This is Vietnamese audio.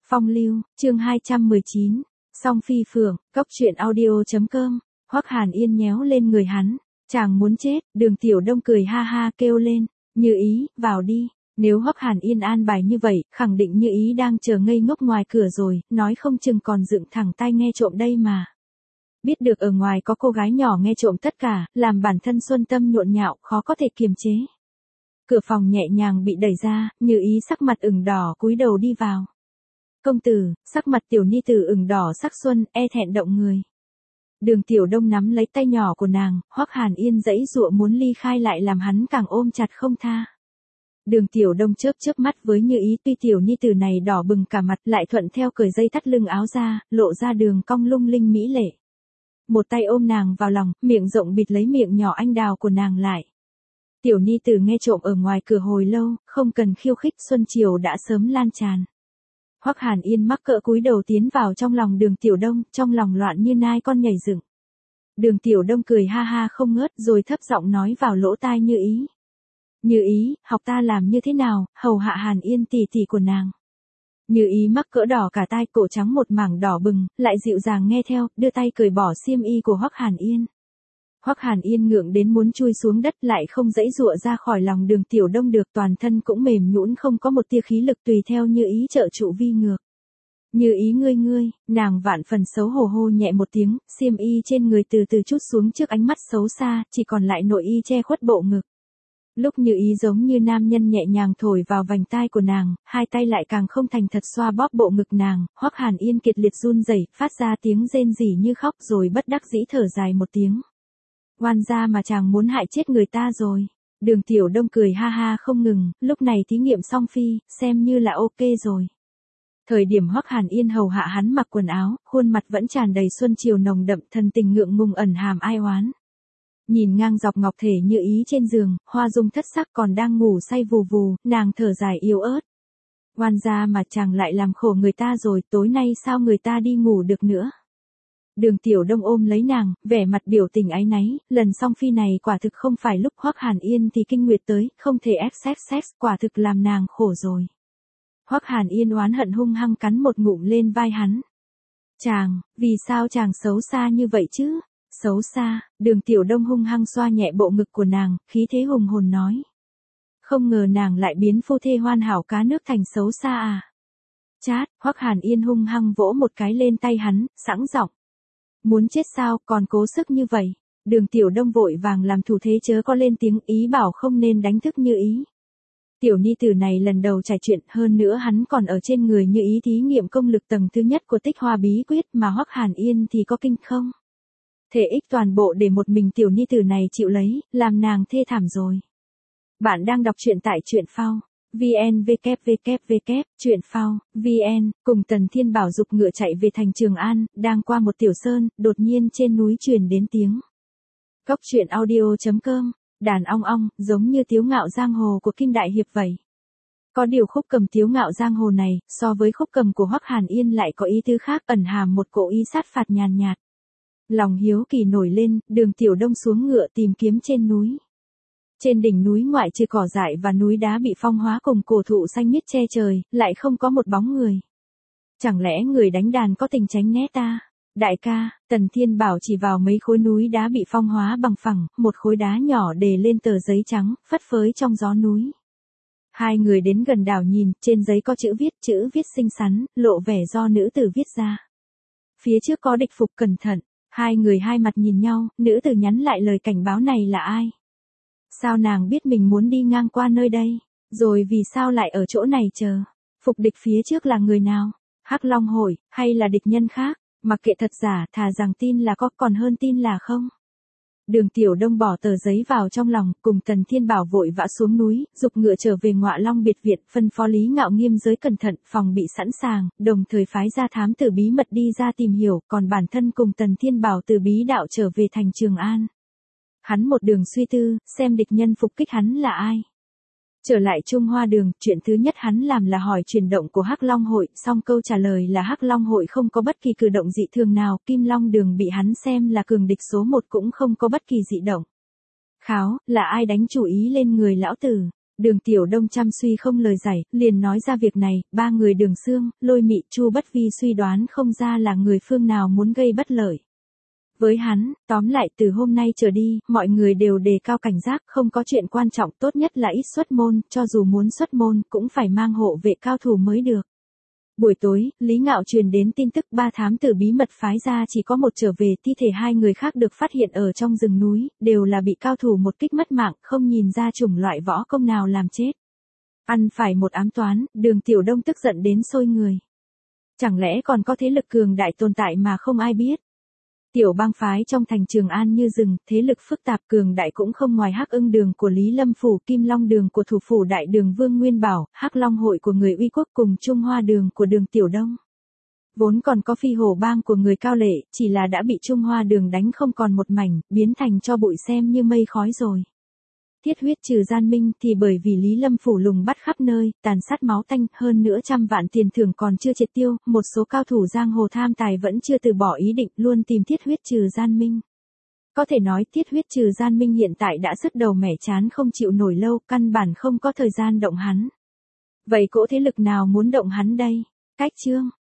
Phong lưu, chương 219, song phi phượng, cốc truyện audio.com, Hoắc Hàn Yên nhéo lên người hắn, chàng muốn chết, Đường Tiểu Đông cười ha ha kêu lên, Như Ý, vào đi. Nếu Hoắc Hàn Yên an bài như vậy, khẳng định Như Ý đang chờ ngây ngốc ngoài cửa rồi, nói không chừng còn dựng thẳng tai nghe trộm đây mà. Biết được ở ngoài có cô gái nhỏ nghe trộm tất cả, làm bản thân xuân tâm nhộn nhạo, khó có thể kiềm chế. Cửa phòng nhẹ nhàng bị đẩy ra, Như Ý sắc mặt ửng đỏ cúi đầu đi vào. Công tử, sắc mặt tiểu ni tử ửng đỏ sắc xuân, e thẹn động người. Đường Tiểu Đông nắm lấy tay nhỏ của nàng, Hoắc Hàn Yên giãy giụa muốn ly khai lại làm hắn càng ôm chặt không tha. Đường Tiểu Đông chớp mắt với Như Ý, tuy tiểu ni tử này đỏ bừng cả mặt lại thuận theo cởi dây thắt lưng áo ra, lộ ra đường cong lung linh mỹ lệ. Một tay ôm nàng vào lòng, miệng rộng bịt lấy miệng nhỏ anh đào của nàng lại. Tiểu ni tử nghe trộm ở ngoài cửa hồi lâu, không cần khiêu khích xuân chiều đã sớm lan tràn. Hoắc Hàn Yên mắc cỡ cúi đầu tiến vào trong lòng Đường Tiểu Đông, trong lòng loạn như nai con nhảy dựng. Đường Tiểu Đông cười ha ha không ngớt rồi thấp giọng nói vào lỗ tai Như Ý. Như Ý, học ta làm như thế nào, hầu hạ Hàn Yên tỷ tỷ của nàng. Như Ý mắc cỡ đỏ cả tai, cổ trắng một mảng đỏ bừng, lại dịu dàng nghe theo, đưa tay cởi bỏ xiêm y của Hoắc Hàn Yên. Hoắc Hàn Yên ngượng đến muốn chui xuống đất lại không giãy giụa ra khỏi lòng Đường Tiểu Đông được, toàn thân cũng mềm nhũn không có một tia khí lực tùy theo Như Ý trợ trụ vi ngược. Như Ý ngươi, nàng vạn phần xấu hổ hô nhẹ một tiếng, xiêm y trên người từ từ trút xuống trước ánh mắt xấu xa, chỉ còn lại nội y che khuất bộ ngực. Lúc Như Ý giống như nam nhân nhẹ nhàng thổi vào vành tai của nàng, hai tay lại càng không thành thật xoa bóp bộ ngực nàng, Hoắc Hàn Yên kiệt liệt run rẩy, phát ra tiếng rên rỉ như khóc rồi bất đắc dĩ thở dài một tiếng. Oan gia mà chàng muốn hại chết người ta rồi. Đường Tiểu Đông cười ha ha không ngừng, lúc này thí nghiệm song phi, xem như là ok rồi. Thời điểm Hoắc Hàn Yên hầu hạ hắn mặc quần áo, khuôn mặt vẫn tràn đầy xuân chiều nồng đậm, thân tình ngượng ngùng ẩn hàm ai oán. Nhìn ngang dọc ngọc thể Như Ý trên giường, hoa dung thất sắc còn đang ngủ say vù vù, nàng thở dài yếu ớt. Oan gia mà chàng lại làm khổ người ta rồi, tối nay sao người ta đi ngủ được nữa. Đường Tiểu Đông ôm lấy nàng, vẻ mặt biểu tình áy náy, lần song phi này quả thực không phải lúc Hoắc Hàn Yên thì kinh nguyệt tới, không thể sex, quả thực làm nàng khổ rồi. Hoắc Hàn Yên oán hận hung hăng cắn một ngụm lên vai hắn. Chàng, vì sao chàng xấu xa như vậy chứ? Xấu xa, Đường Tiểu Đông hung hăng xoa nhẹ bộ ngực của nàng, khí thế hùng hồn nói. Không ngờ nàng lại biến phu thê hoàn hảo cá nước thành xấu xa à? Chát, Hoắc Hàn Yên hung hăng vỗ một cái lên tay hắn, sẵn giọng. Muốn chết sao, còn cố sức như vậy. Đường Tiểu Đông vội vàng làm thủ thế chớ có lên tiếng, ý bảo không nên đánh thức Như Ý. Tiểu ni tử này lần đầu trải chuyện, hơn nữa hắn còn ở trên người Như Ý thí nghiệm công lực tầng thứ nhất của Tích Hoa bí quyết, mà Hoắc Hàn Yên thì có kinh không? Thể ích toàn bộ để một mình tiểu ni tử này chịu lấy, làm nàng thê thảm rồi. Bạn đang đọc truyện tại truyện phao. VN www, truyện phao, VN, cùng Tần Thiên Bảo dục ngựa chạy về thành Trường An, đang qua một tiểu sơn, đột nhiên trên núi truyền đến tiếng. Cốc truyện audio.com, đàn ong ong, giống như Tiếu Ngạo Giang Hồ của Kim Đại Hiệp vậy. Có điều khúc cầm Tiếu Ngạo Giang Hồ này, so với khúc cầm của Hoắc Hàn Yên lại có ý tứ khác, ẩn hàm một cỗ ý sát phạt nhàn nhạt. Lòng hiếu kỳ nổi lên, Đường Tiểu Đông xuống ngựa tìm kiếm trên núi. Trên đỉnh núi ngoại trừ cỏ dại và núi đá bị phong hóa cùng cổ thụ xanh miết che trời, lại không có một bóng người. Chẳng lẽ người đánh đàn có tình tránh né ta? Đại ca, Tần Thiên Bảo chỉ vào mấy khối núi đá bị phong hóa bằng phẳng, một khối đá nhỏ đề lên tờ giấy trắng, phất phới trong gió núi. Hai người đến gần đảo nhìn, trên giấy có chữ viết xinh xắn, lộ vẻ do nữ tử viết ra. Phía trước có địch phục cẩn thận, hai người hai mặt nhìn nhau, nữ tử nhắn lại lời cảnh báo này là ai? Sao nàng biết mình muốn đi ngang qua nơi đây, rồi vì sao lại ở chỗ này chờ? Phục địch phía trước là người nào? Hắc Long Hội, hay là địch nhân khác? Mặc kệ thật giả, thà rằng tin là có còn hơn tin là không. Đường Tiểu Đông bỏ tờ giấy vào trong lòng, cùng Tần Thiên Bảo vội vã xuống núi, dục ngựa trở về Ngọa Long biệt viện, phân phó Lý Ngạo Nghiêm giới cẩn thận, phòng bị sẵn sàng, đồng thời phái ra thám tử bí mật đi ra tìm hiểu, còn bản thân cùng Tần Thiên Bảo từ bí đạo trở về thành Trường An. Hắn một đường suy tư, xem địch nhân phục kích hắn là ai. Trở lại Trung Hoa Đường, chuyện thứ nhất hắn làm là hỏi chuyển động của Hắc Long Hội, xong câu trả lời là Hắc Long Hội không có bất kỳ cử động dị thường nào, Kim Long Đường bị hắn xem là cường địch số 1 cũng không có bất kỳ dị động. Kháo, là ai đánh chủ ý lên người lão tử? Đường Tiểu Đông chăm suy không lời giải, liền nói ra việc này, ba người Đường Xương, Lôi Mị, Chu Bất Vi suy đoán không ra là người phương nào muốn gây bất lợi. Với hắn, tóm lại từ hôm nay trở đi, mọi người đều đề cao cảnh giác, không có chuyện quan trọng, tốt nhất là ít xuất môn, cho dù muốn xuất môn, cũng phải mang hộ vệ cao thủ mới được. Buổi tối, Lý Ngạo truyền đến tin tức 3 thám tử bí mật phái ra chỉ có một trở về, thi thể 2 người khác được phát hiện ở trong rừng núi, đều là bị cao thủ một kích mất mạng, không nhìn ra chủng loại võ công nào làm chết. Ăn phải một ám toán, Đường Tiểu Đông tức giận đến sôi người. Chẳng lẽ còn có thế lực cường đại tồn tại mà không ai biết? Tiểu bang phái trong thành Trường An như rừng, thế lực phức tạp cường đại cũng không ngoài Hắc Ưng Đường của Lý Lâm Phủ, Kim Long Đường của thủ phủ Đại Đường Vương Nguyên Bảo, Hắc Long Hội của người Uy Quốc cùng Trung Hoa Đường của Đường Tiểu Đông. Vốn còn có Phi Hổ Bang của người Cao Lệ, chỉ là đã bị Trung Hoa Đường đánh không còn một mảnh, biến thành cho bụi xem như mây khói rồi. Thiết huyết trừ gian minh thì bởi vì Lý Lâm Phủ lùng bắt khắp nơi, tàn sát máu tanh, hơn nữa trăm vạn tiền thưởng còn chưa triệt tiêu, một số cao thủ giang hồ tham tài vẫn chưa từ bỏ ý định, luôn tìm thiết huyết trừ gian minh. Có thể nói thiết huyết trừ gian minh hiện tại đã sứt đầu mẻ chán không chịu nổi lâu, căn bản không có thời gian động hắn. Vậy cỗ thế lực nào muốn động hắn đây? Cách chương